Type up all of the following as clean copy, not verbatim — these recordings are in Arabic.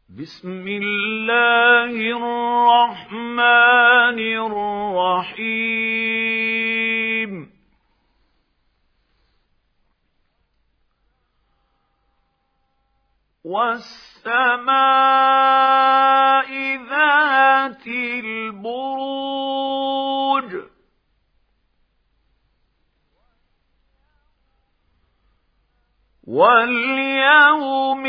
بسم الله الرحمن الرحيم والسماء ذات البروج واليوم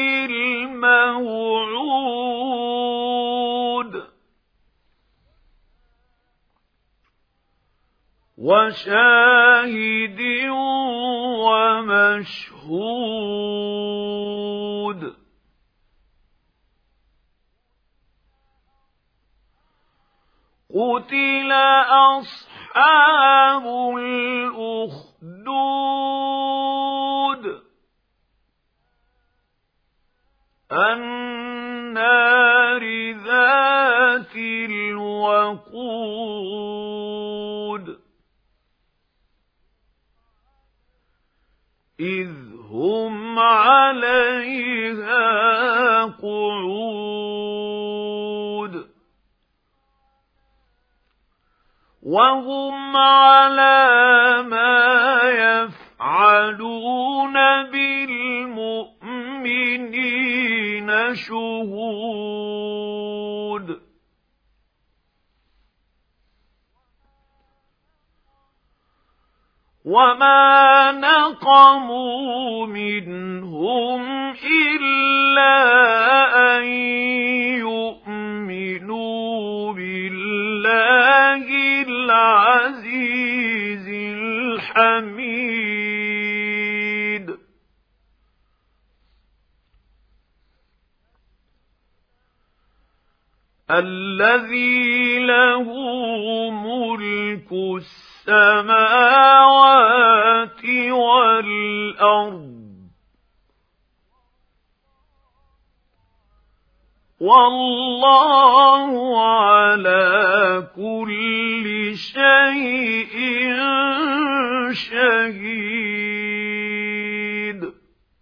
الموعود وشاهد ومشهود قتل أصحاب الأخدود النار ذات الوقود إذ هم عليها قعود وهم على ما يفعلون بالمؤمنين شهود وما نقموا منهم إلا أن يؤمنوا بالله العزيز الحميد الذي له ملك السماوات والأرض والله على كل شيء شهيد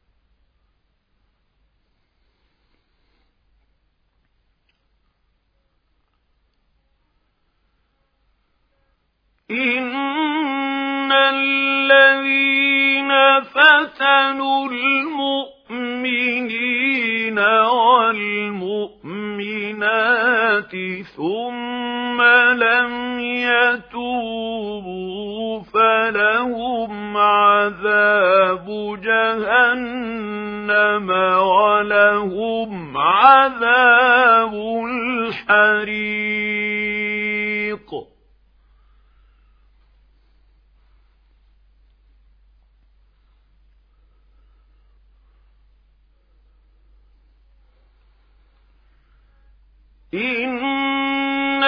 إن الذين فتنوا المؤمنين والمؤمنات ثم لم يتوبوا فلهم عذاب جهنم ولهم عذاب الحريق إن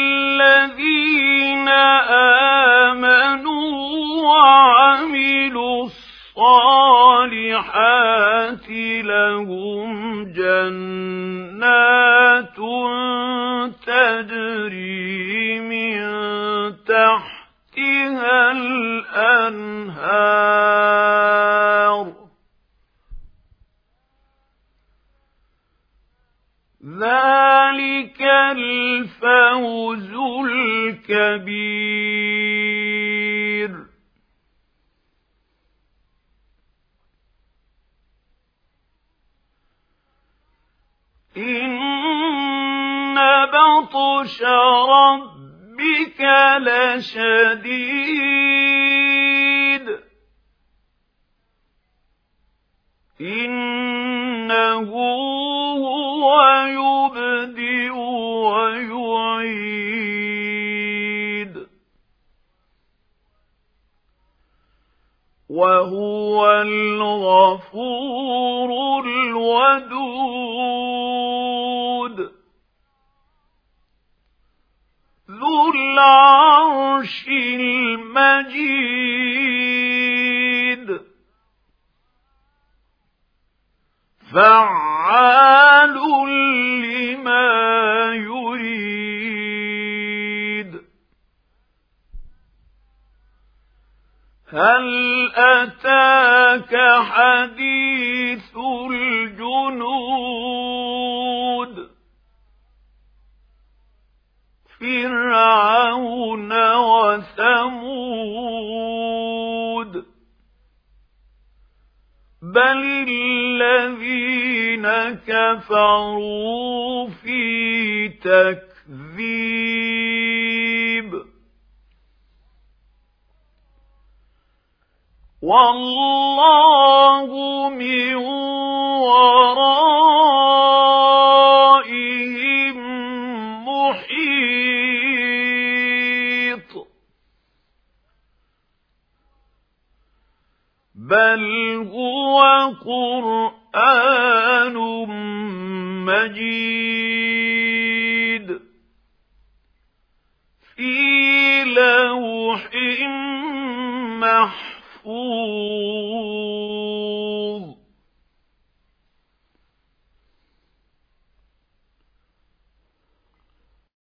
الذين آمنوا وعملوا الصالحات لهم جنات تجري من تحتها الأنهار ذلك الفوز الكبير إن بطش ربك لشديد إنه هو يبدئ ويعيد وهو الغفور الودود ذو العرش المجيد فعال لما يريد هل أتاك حديث الجنود كفروا في تكذيب والله من